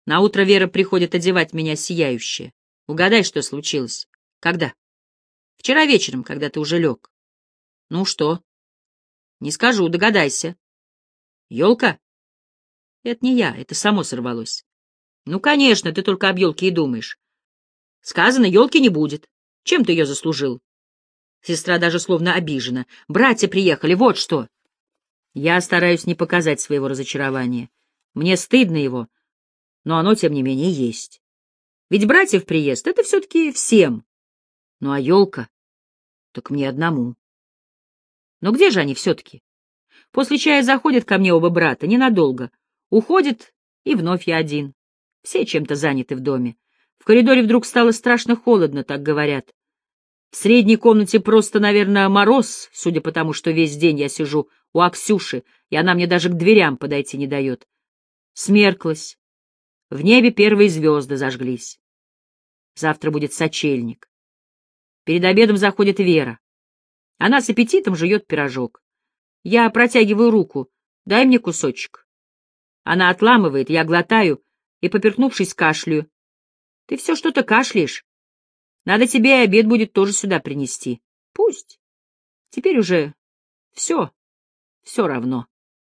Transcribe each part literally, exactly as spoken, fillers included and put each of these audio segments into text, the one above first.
Наутро Вера приходит одевать меня сияющее. Угадай, что случилось. Когда? Вчера вечером, когда ты уже лег. Ну что? Не скажу, догадайся. Елка? Это не я, это само сорвалось. Ну, конечно, ты только об елке и думаешь. Сказано, елки не будет. Чем ты ее заслужил? Сестра даже словно обижена. Братья приехали, вот что. Я стараюсь не показать своего разочарования. Мне стыдно его, но оно, тем не менее, есть. Ведь братьев приезд — это все-таки всем. Ну, а елка? Так мне одному. Но где же они все-таки? После чая заходят ко мне оба брата, ненадолго. Уходят, и вновь я один. Все чем-то заняты в доме. В коридоре вдруг стало страшно холодно, так говорят. В средней комнате просто, наверное, мороз, судя по тому, что весь день я сижу у Аксюши, и она мне даже к дверям подойти не дает. Смерклась. В небе первые звезды зажглись. Завтра будет сочельник. Перед обедом заходит Вера. Она с аппетитом жует пирожок. Я протягиваю руку. Дай мне кусочек. Она отламывает, я глотаю и, поперхнувшись, кашляю. Ты все что-то кашляешь. Надо тебе и обед будет тоже сюда принести. Пусть. Теперь уже все, все равно.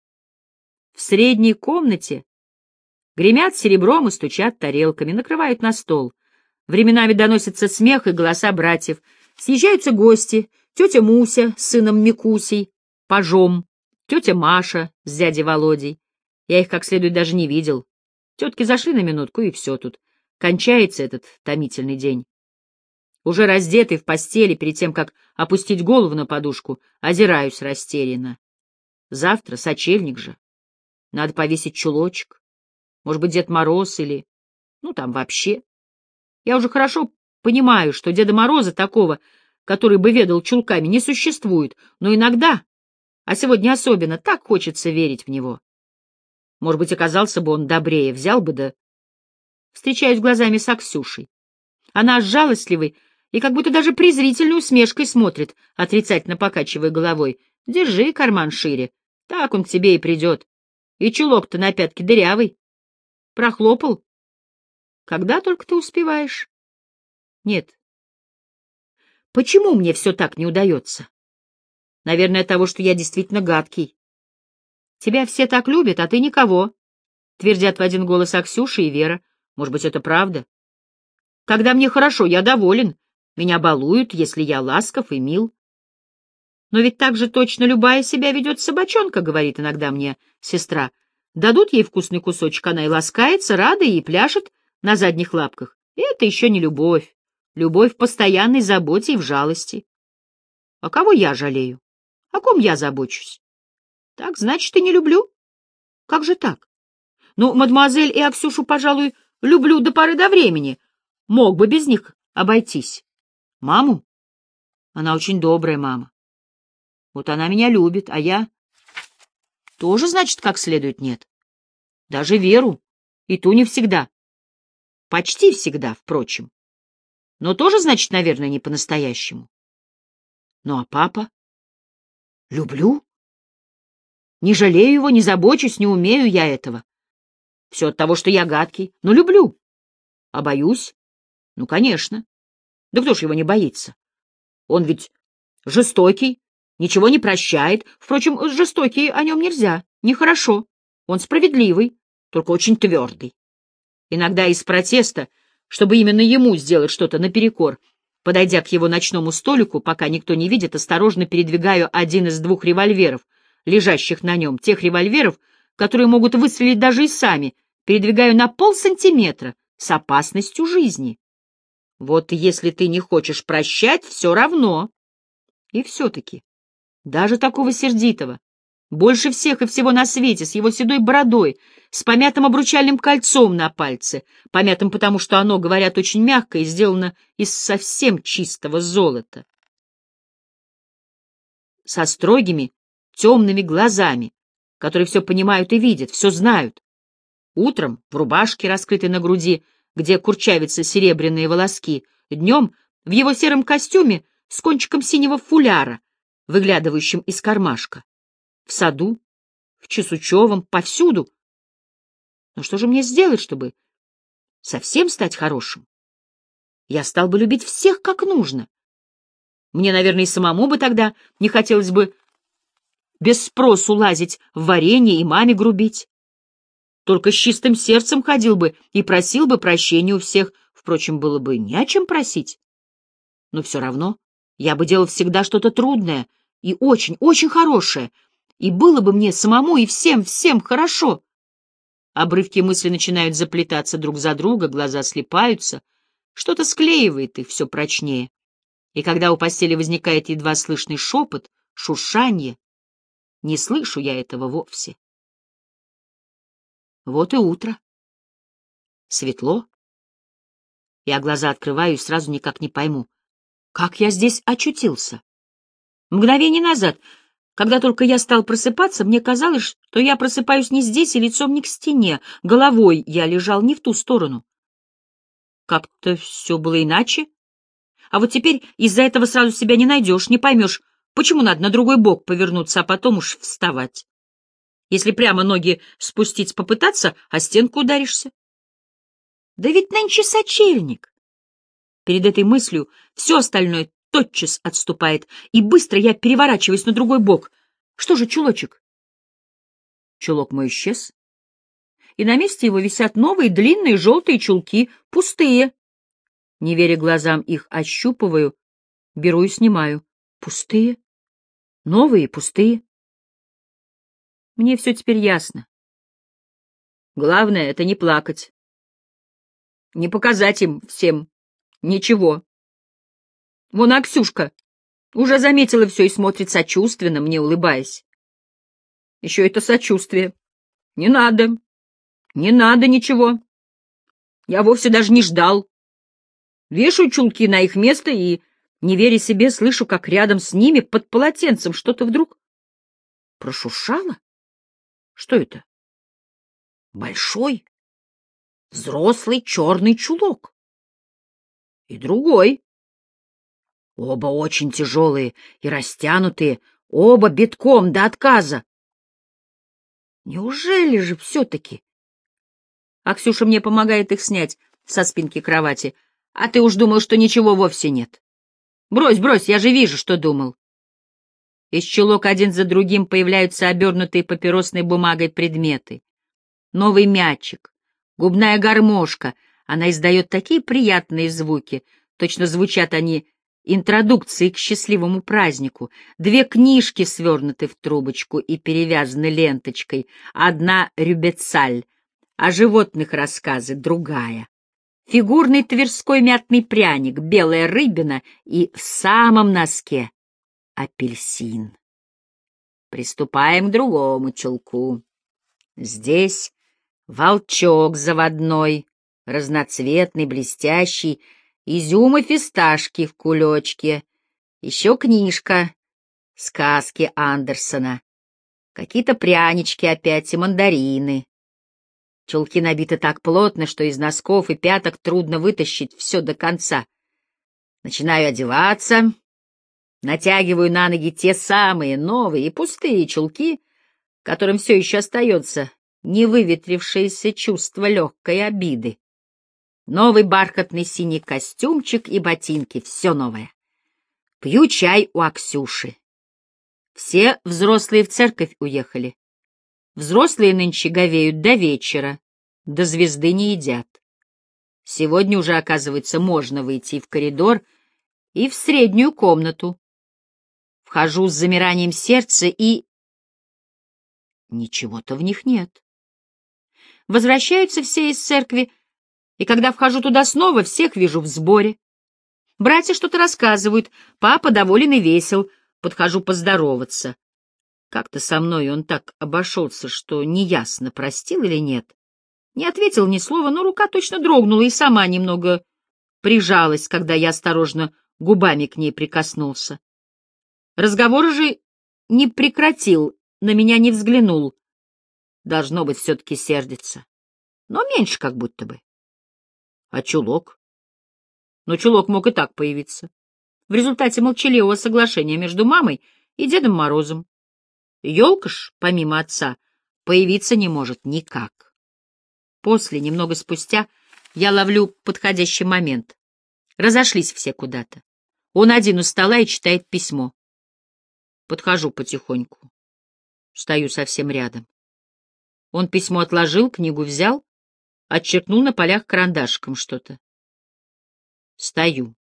В средней комнате гремят серебром и стучат тарелками, накрывают на стол. Временами доносится смех и голоса братьев. Съезжаются гости. Тетя Муся с сыном Микусей, пажом, тетя Маша с дядей Володей. Я их как следует даже не видел. Тетки зашли на минутку, и все тут. Кончается этот томительный день. Уже раздетый в постели, перед тем, как опустить голову на подушку, озираюсь растерянно. Завтра сочельник же. Надо повесить чулочек. Может быть, Дед Мороз или... Ну, там вообще. Я уже хорошо понимаю, что Деда Мороза такого, который бы ведал чулками, не существует, но иногда, а сегодня особенно, так хочется верить в него. Может быть, оказался бы он добрее, взял бы да... Встречаюсь глазами с Аксюшей. Она с жалостливой и как будто даже презрительной усмешкой смотрит, отрицательно покачивая головой. Держи карман шире, так он к тебе и придет. И чулок-то на пятке дырявый. Прохлопал? Когда только ты успеваешь? Нет. Почему мне все так не удается? Наверное, того, что я действительно гадкий. Тебя все так любят, а ты никого, — твердят в один голос Аксюша и Вера. Может быть, это правда? Когда мне хорошо, я доволен. Меня балуют, если я ласков и мил. Но ведь так же точно любая себя ведет собачонка, — говорит иногда мне сестра. Дадут ей вкусный кусочек, она и ласкается, рада, и пляшет на задних лапках. И это еще не любовь. Любовь в постоянной заботе и в жалости. А кого я жалею? О ком я забочусь? Так, значит, и не люблю? Как же так? Ну, мадемуазель и Аксюшу, пожалуй, люблю до поры до времени. Мог бы без них обойтись. Маму? Она очень добрая мама. Вот она меня любит, а я... Тоже, значит, как следует нет. Даже Веру. И ту не всегда. Почти всегда, впрочем. Но тоже, значит, наверное, не по-настоящему. Ну, а папа? Люблю. Не жалею его, не забочусь, не умею я этого. Все от того, что я гадкий, но люблю. А боюсь? Ну, конечно. Да кто ж его не боится? Он ведь жестокий, ничего не прощает. Впрочем, жестокий о нем нельзя, нехорошо. Он справедливый, только очень твердый. Иногда из протеста, чтобы именно ему сделать что-то наперекор, подойдя к его ночному столику, пока никто не видит, осторожно передвигаю один из двух револьверов, лежащих на нем, тех револьверов, которые могут выстрелить даже и сами, передвигаю на полсантиметра с опасностью жизни. Вот если ты не хочешь прощать, все равно. И все-таки, даже такого сердитого, больше всех и всего на свете, с его седой бородой, с помятым обручальным кольцом на пальце, помятым потому, что оно, говорят, очень мягкое и сделано из совсем чистого золота, со строгими, темными глазами, которые все понимают и видят, все знают. Утром в рубашке, раскрытой на груди, где курчавятся серебряные волоски, днем в его сером костюме с кончиком синего фуляра, выглядывающим из кармашка. В саду, в Чесучевом, повсюду. Но что же мне сделать, чтобы совсем стать хорошим, я стал бы любить всех как нужно. Мне, наверное, и самому бы тогда не хотелось бы без спросу лазить в варенье и маме грубить. Только с чистым сердцем ходил бы и просил бы прощения у всех. Впрочем, было бы не о чем просить. Но все равно я бы делал всегда что-то трудное и очень-очень хорошее, и было бы мне самому и всем-всем хорошо. Обрывки мысли начинают заплетаться друг за друга, глаза слипаются, что-то склеивает их все прочнее. И когда у постели возникает едва слышный шепот, шуршанье, не слышу я этого вовсе. Вот и утро. Светло. Я глаза открываю и сразу никак не пойму, как я здесь очутился. Мгновение назад, когда только я стал просыпаться, мне казалось, что я просыпаюсь не здесь и лицом не к стене, головой я лежал не в ту сторону. Как-то все было иначе. А вот теперь из-за этого сразу себя не найдешь, не поймешь, почему надо на другой бок повернуться, а потом уж вставать. Если прямо ноги спустить попытаться, о стенку ударишься. Да ведь нынче сочельник. Перед этой мыслью все остальное тотчас отступает, и быстро я переворачиваюсь на другой бок. Что же чулочек? Чулок мой исчез, и на месте его висят новые длинные желтые чулки, пустые. Не веря глазам, их ощупываю, беру и снимаю. Пустые, новые, пустые. Мне все теперь ясно. Главное — это не плакать. Не показать им всем ничего. Вон Аксюшка уже заметила все и смотрит сочувственно, мне улыбаясь. Еще это сочувствие. Не надо, не надо ничего. Я вовсе даже не ждал. Вешаю чулки на их место и, не веря себе, слышу, как рядом с ними под полотенцем что-то вдруг прошуршало. Что это? Большой, взрослый черный чулок. И другой. Оба очень тяжелые и растянутые, оба битком до отказа. Неужели же все-таки? А Ксюша мне помогает их снять со спинки кровати. А ты уж думал, что ничего вовсе нет. Брось, брось, я же вижу, что думал. Из чулок один за другим появляются обернутые папиросной бумагой предметы. Новый мячик, губная гармошка. Она издает такие приятные звуки. Точно звучат они интродукцией к счастливому празднику. Две книжки свернуты в трубочку и перевязаны ленточкой. Одна — Рюбецаль, о животных рассказы, другая. Фигурный тверской мятный пряник, белая рыбина и в самом носке апельсин. Приступаем к другому чулку. Здесь волчок заводной, разноцветный, блестящий, изюм и фисташки в кулечке, еще книжка, сказки Андерсона, какие-то прянички опять и мандарины. Чулки набиты так плотно, что из носков и пяток трудно вытащить все до конца. Начинаю одеваться, натягиваю на ноги те самые новые и пустые чулки, которым все еще остается невыветрившееся чувство легкой обиды. Новый бархатный синий костюмчик и ботинки — все новое. Пью чай у Аксюши. Все взрослые в церковь уехали. Взрослые нынче говеют до вечера, до звезды не едят. Сегодня уже, оказывается, можно выйти в коридор и в среднюю комнату. Вхожу с замиранием сердца и... Ничего-то в них нет. Возвращаются все из церкви, и когда вхожу туда снова, всех вижу в сборе. Братья что-то рассказывают, папа доволен и весел, подхожу поздороваться. Как-то со мной он так обошелся, что неясно, простил или нет. Не ответил ни слова, но рука точно дрогнула и сама немного прижалась, когда я осторожно губами к ней прикоснулся. Разговор же не прекратил, на меня не взглянул. Должно быть, все-таки сердится. Но меньше как будто бы. А чулок? Но чулок мог и так появиться. В результате молчаливого соглашения между мамой и Дедом Морозом. Ёлка ж, помимо отца, появиться не может никак. После, немного спустя, Я ловлю подходящий момент. Разошлись все куда-то. Он один у стола и читает письмо. Подхожу потихоньку. Стою совсем рядом. Он письмо отложил, книгу взял, отчеркнул на полях карандашиком что-то. Стою.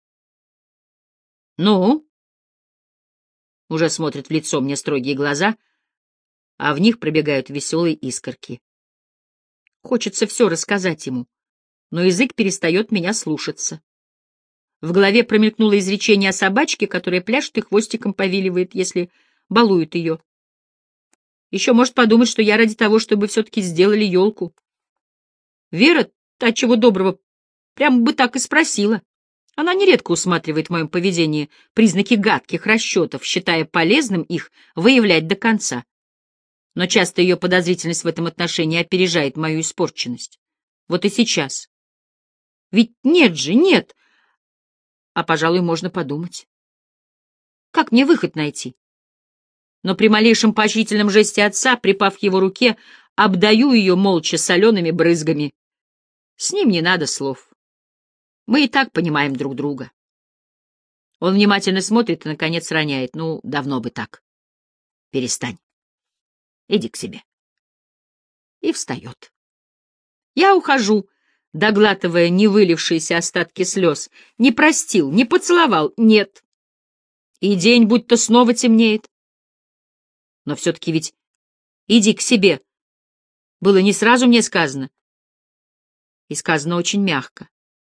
«Ну?» Уже смотрит в лицо мне строгие глаза, а в них пробегают веселые искорки. Хочется все рассказать ему, но язык перестает меня слушаться. В голове промелькнуло изречение о собачке, которая пляшет и хвостиком повиливает, если балует ее. Еще может подумать, что я ради того, чтобы все-таки сделали елку. Вера, та чего доброго, прямо бы так и спросила. Она нередко усматривает в моем поведении признаки гадких расчетов, считая полезным их выявлять до конца. Но часто ее подозрительность в этом отношении опережает мою испорченность. Вот и сейчас. Ведь нет же, нет. А, пожалуй, можно подумать. Как мне выход найти? Но при малейшем поощрительном жесте отца, припав к его руке, обдаю ее молча солеными брызгами. С ним не надо слов. Мы и так понимаем друг друга. Он внимательно смотрит и, наконец, роняет. Ну, давно бы так. Перестань. Иди к себе. И встает. Я ухожу, доглатывая невылившиеся остатки слез. Не простил, не поцеловал, нет. И день будто снова темнеет. Но все-таки ведь иди к себе. Было не сразу мне сказано. И сказано очень мягко.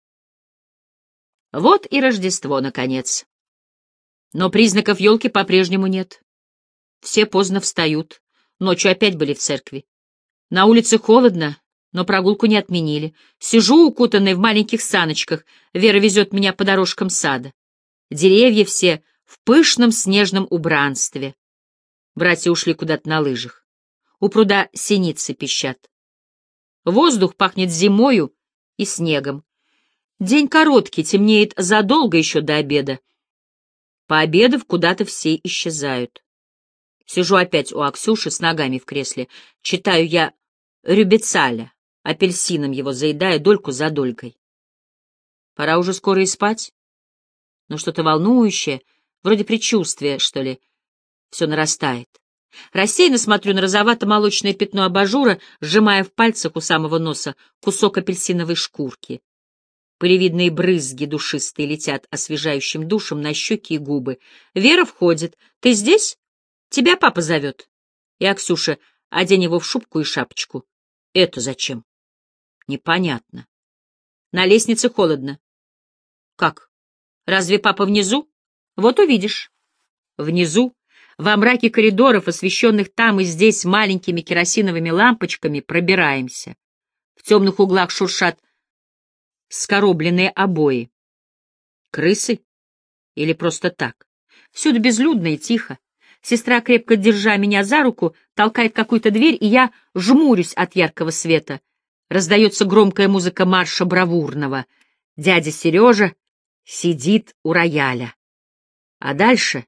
Вот и Рождество, наконец. Но признаков елки по-прежнему нет. Все поздно встают. Ночью опять были в церкви. На улице холодно, но прогулку не отменили. Сижу, укутанный в маленьких саночках. Вера везет меня по дорожкам сада. Деревья все в пышном снежном убранстве. Братья ушли куда-то на лыжах. У пруда синицы пищат. Воздух пахнет зимою и снегом. День короткий, темнеет задолго еще до обеда. Пообедав, куда-то все исчезают. Сижу опять у Аксюши с ногами в кресле. Читаю я Рюбецаля, апельсином его заедая дольку за долькой. Пора уже скоро и спать. Но что-то волнующее, вроде предчувствия, что ли, все нарастает. Рассеянно смотрю на розовато-молочное пятно абажура, сжимая в пальцах у самого носа кусок апельсиновой шкурки. Пылевидные брызги душистые летят освежающим душем на щеки и губы. Вера входит. «Ты здесь? Тебя папа зовет». И Аксюша: «Одень его в шубку и шапочку». «Это зачем?» «Непонятно». На лестнице холодно. «Как? Разве папа внизу?» «Вот увидишь». Внизу, во мраке коридоров, освещенных там и здесь маленькими керосиновыми лампочками, пробираемся. В темных углах шуршат скоробленные обои. Крысы? Или просто так? Всюду безлюдно и тихо. Сестра, крепко держа меня за руку, толкает какую-то дверь, и я жмурюсь от яркого света. Раздается громкая музыка марша бравурного. Дядя Сережа сидит у рояля. А дальше...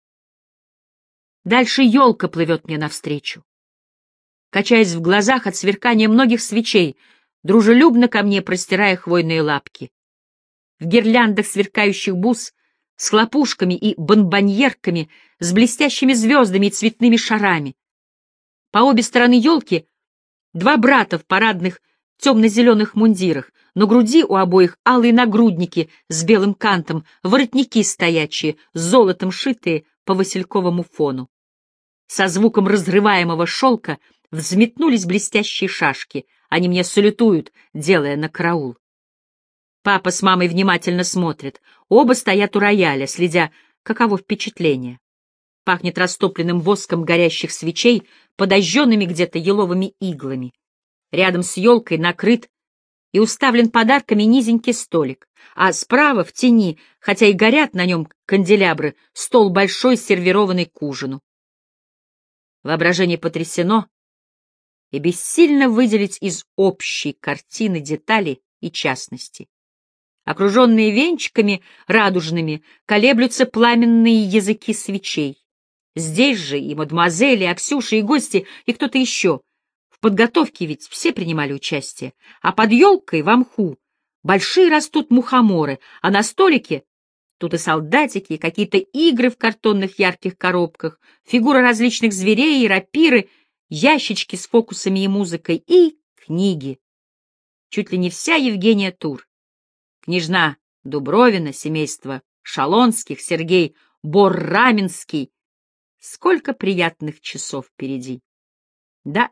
Дальше елка плывет мне навстречу. Качаясь в глазах от сверкания многих свечей, дружелюбно ко мне простирая хвойные лапки. В гирляндах сверкающих бус, с хлопушками и бонбоньерками, с блестящими звездами и цветными шарами. По обе стороны елки два брата в парадных темно-зеленых мундирах, на груди у обоих алые нагрудники с белым кантом, воротники стоячие, с золотом шитые по васильковому фону. Со звуком разрываемого шелка взметнулись блестящие шашки. Они мне салютуют, делая на караул. Папа с мамой внимательно смотрят. Оба стоят у рояля, следя, каково впечатление. Пахнет растопленным воском горящих свечей, подожженными где-то еловыми иглами. Рядом с елкой накрыт и уставлен подарками низенький столик, а справа, в тени, хотя и горят на нем канделябры, стол большой, сервированный к ужину. Воображение потрясено, и бессильно выделить из общей картины детали и частности. Окруженные венчиками радужными колеблются пламенные языки свечей. Здесь же и мадемуазели, и Аксюша, и гости, и кто-то еще. В подготовке ведь все принимали участие, а под елкой в мху большие растут мухоморы, а на столике тут и солдатики, и какие-то игры в картонных ярких коробках, фигуры различных зверей и рапиры, ящички с фокусами и музыкой, и книги. Чуть ли не вся Евгения Тур. Княжна Дубровина, семейство Шалонских, Сергей Борраменский. Сколько приятных часов впереди. Да.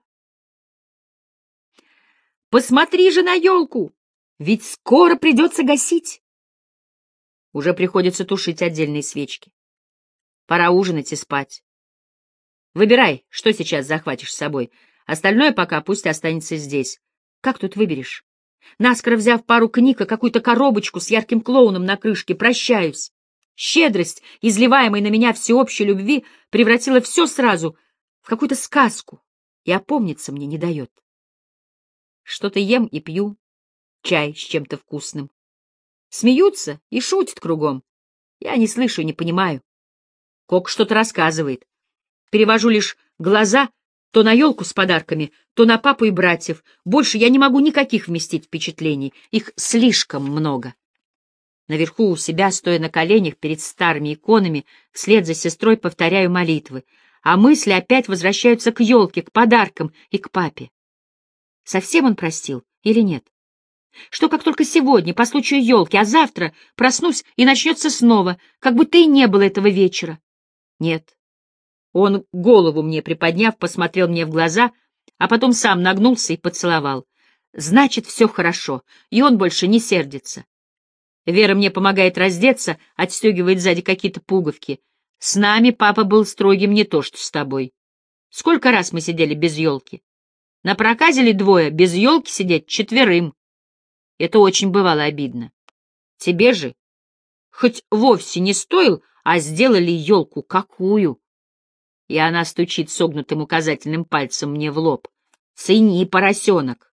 Посмотри же на елку, ведь скоро придется гасить. Уже приходится тушить отдельные свечки. Пора ужинать и спать. Выбирай, что сейчас захватишь с собой. Остальное пока пусть останется здесь. Как тут выберешь? Наскоро взяв пару книг и какую-то коробочку с ярким клоуном на крышке, прощаюсь. Щедрость, изливаемой на меня всеобщей любви, превратила все сразу в какую-то сказку и опомниться мне не дает. Что-то ем и пью, чай с чем-то вкусным. Смеются и шутят кругом. Я не слышу и не понимаю. Кок что-то рассказывает. Перевожу лишь глаза то на елку с подарками, то на папу и братьев. Больше я не могу никаких вместить впечатлений. Их слишком много. Наверху у себя, стоя на коленях перед старыми иконами, вслед за сестрой повторяю молитвы, а мысли опять возвращаются к елке, к подаркам и к папе. Совсем он простил или нет? Что как только сегодня, по случаю елки, а завтра проснусь и начнется снова, как будто и не было этого вечера? Нет. Он, голову мне приподняв, посмотрел мне в глаза, а потом сам нагнулся и поцеловал. Значит, все хорошо, и он больше не сердится. Вера мне помогает раздеться, отстегивает сзади какие-то пуговки. С нами папа был строгим не то, что с тобой. Сколько раз мы сидели без елки? Напроказили двое, без елки сидеть четверым. Это очень бывало обидно. Тебе же хоть вовсе не стоил, а сделали елку какую. И она стучит согнутым указательным пальцем мне в лоб. Цени, поросенок.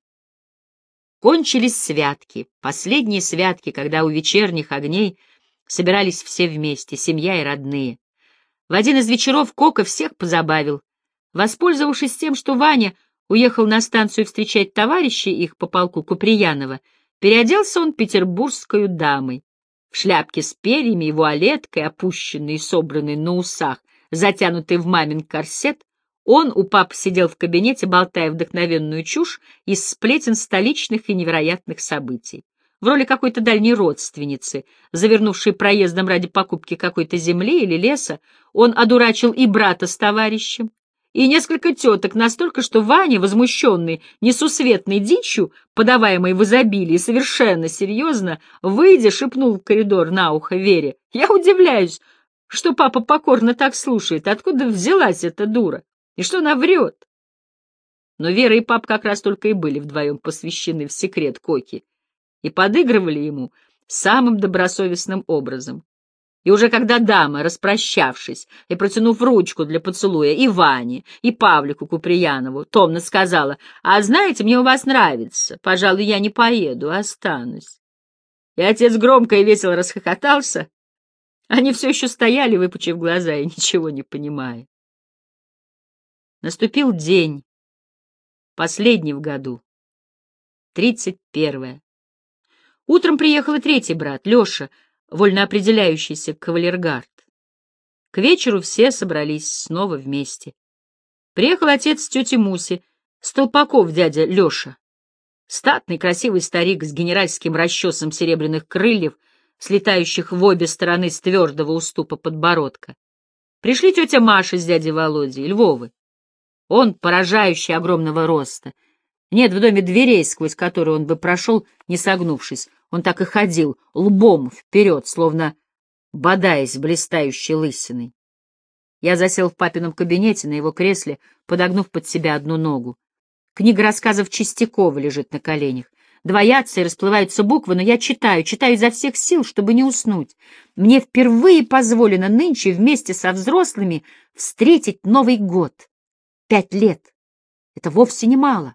Кончились святки, последние святки, когда у вечерних огней собирались все вместе, семья и родные. В один из вечеров Кока всех позабавил. Воспользовавшись тем, что Ваня уехал на станцию встречать товарищей их по полку Куприянова, переоделся он петербургскую дамой. В шляпке с перьями и вуалеткой, опущенной и собранной на усах, затянутый в мамин корсет, он у папы сидел в кабинете, болтая вдохновенную чушь из сплетен столичных и невероятных событий. В роли какой-то дальней родственницы, завернувшей проездом ради покупки какой-то земли или леса, он одурачил и брата с товарищем, и несколько теток настолько, что Ваня, возмущенный несусветной дичью, подаваемой в изобилии, совершенно серьезно, выйдя, шепнул в коридор на ухо Вере: «Я удивляюсь, что папа покорно так слушает. Откуда взялась эта дура? И что она врет?» Но Вера и пап как раз только и были вдвоем посвящены в секрет Коки и подыгрывали ему самым добросовестным образом. И уже когда дама, распрощавшись и протянув ручку для поцелуя и Ване, и Павлику Куприянову, томно сказала: «А знаете, мне у вас нравится. Пожалуй, я не поеду, останусь». И отец громко и весело расхохотался. Они все еще стояли, выпучив глаза и ничего не понимая. Наступил день, последний в году, тридцать первое. Утром приехал и третий брат, Леша, вольноопределяющийся кавалергард. К вечеру все собрались снова вместе. Приехал отец тети Муси, Столпаков дядя Леша. Статный красивый старик с генеральским расчесом серебряных крыльев, слетающих в обе стороны с твердого уступа подбородка. Пришли тетя Маша с дядей Володей, Львовы. Он поражающий огромного роста. Нет в доме дверей, сквозь которые он бы прошел, не согнувшись. Он так и ходил, лбом вперед, словно бодаясь блистающей лысиной. Я засел в папином кабинете на его кресле, подогнув под себя одну ногу. Книга рассказов Чистякова лежит на коленях. Двоятся и расплываются буквы, но я читаю, читаю изо всех сил, чтобы не уснуть. Мне впервые позволено нынче вместе со взрослыми встретить Новый год. Пять лет. Это вовсе не мало.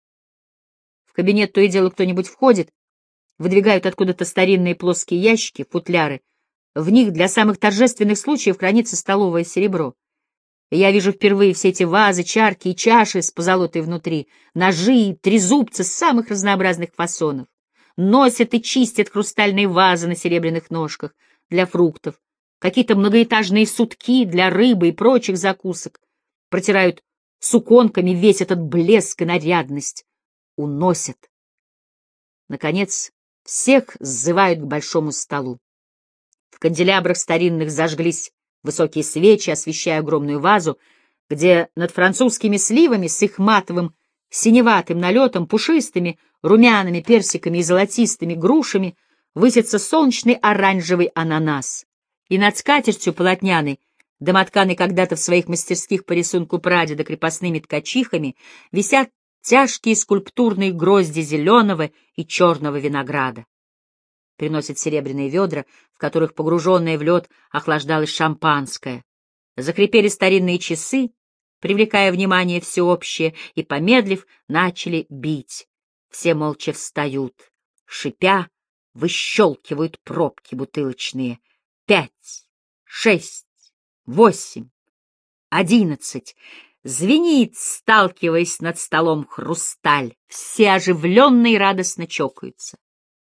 В кабинет то и дело кто-нибудь входит, выдвигают откуда-то старинные плоские ящики, футляры. В них для самых торжественных случаев хранится столовое серебро. И я вижу впервые все эти вазы, чарки и чаши с позолотой внутри, ножи и трезубцы самых разнообразных фасонов. Носят и чистят хрустальные вазы на серебряных ножках для фруктов, какие-то многоэтажные сутки для рыбы и прочих закусок, протирают суконками весь этот блеск и нарядность, уносят. Наконец, всех сзывают к большому столу. В канделябрах старинных зажглись высокие свечи, освещая огромную вазу, где над французскими сливами с их матовым синеватым налетом, пушистыми, румяными персиками и золотистыми грушами высится солнечный оранжевый ананас. И над скатертью полотняной, домотканой когда-то в своих мастерских по рисунку прадеда крепостными ткачихами, висят тяжкие скульптурные грозди зеленого и черного винограда. Приносят серебряные ведра, в которых, погруженное в лед, охлаждалось шампанское. Закрепели старинные часы, привлекая внимание всеобщее, и, помедлив, начали бить. Все молча встают, шипя, выщелкивают пробки бутылочные. Пять, шесть, восемь, одиннадцать. Звенит, сталкиваясь над столом, хрусталь. Все оживленно и радостно чокаются.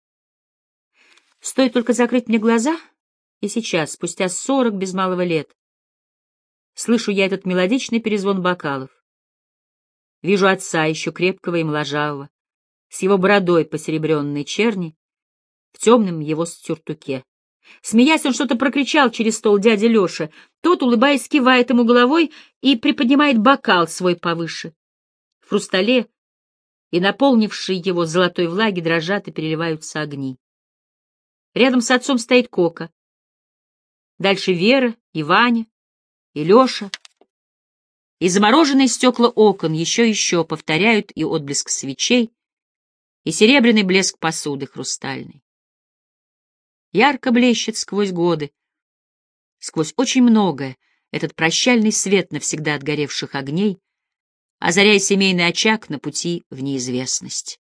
Стоит только закрыть мне глаза, и сейчас, спустя сорок без малого лет, слышу я этот мелодичный перезвон бокалов. Вижу отца, еще крепкого и моложавого, с его бородой посеребренной черни, в темном его сюртуке. Смеясь, он что-то прокричал через стол дяде Леше. Тот, улыбаясь, кивает ему головой и приподнимает бокал свой повыше. В хрустале и наполнившей его золотой влаги дрожат и переливаются огни. Рядом с отцом стоит Кока. Дальше Вера и Ваня, и Леша. И замороженные стекла окон еще-еще повторяют и отблеск свечей, и серебряный блеск посуды хрустальной. Ярко блещет сквозь годы, сквозь очень многое, этот прощальный свет навсегда отгоревших огней, озаряя семейный очаг на пути в неизвестность.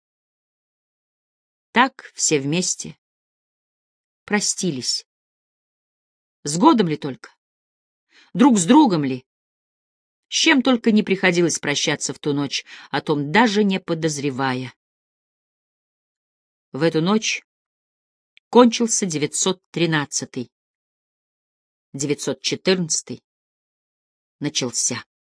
Так все вместе простились. С годом ли только? Друг с другом ли? С чем только не приходилось прощаться в ту ночь, о том даже не подозревая. В эту ночь кончился девятьсот тринадцатый. девятьсот четырнадцатый начался.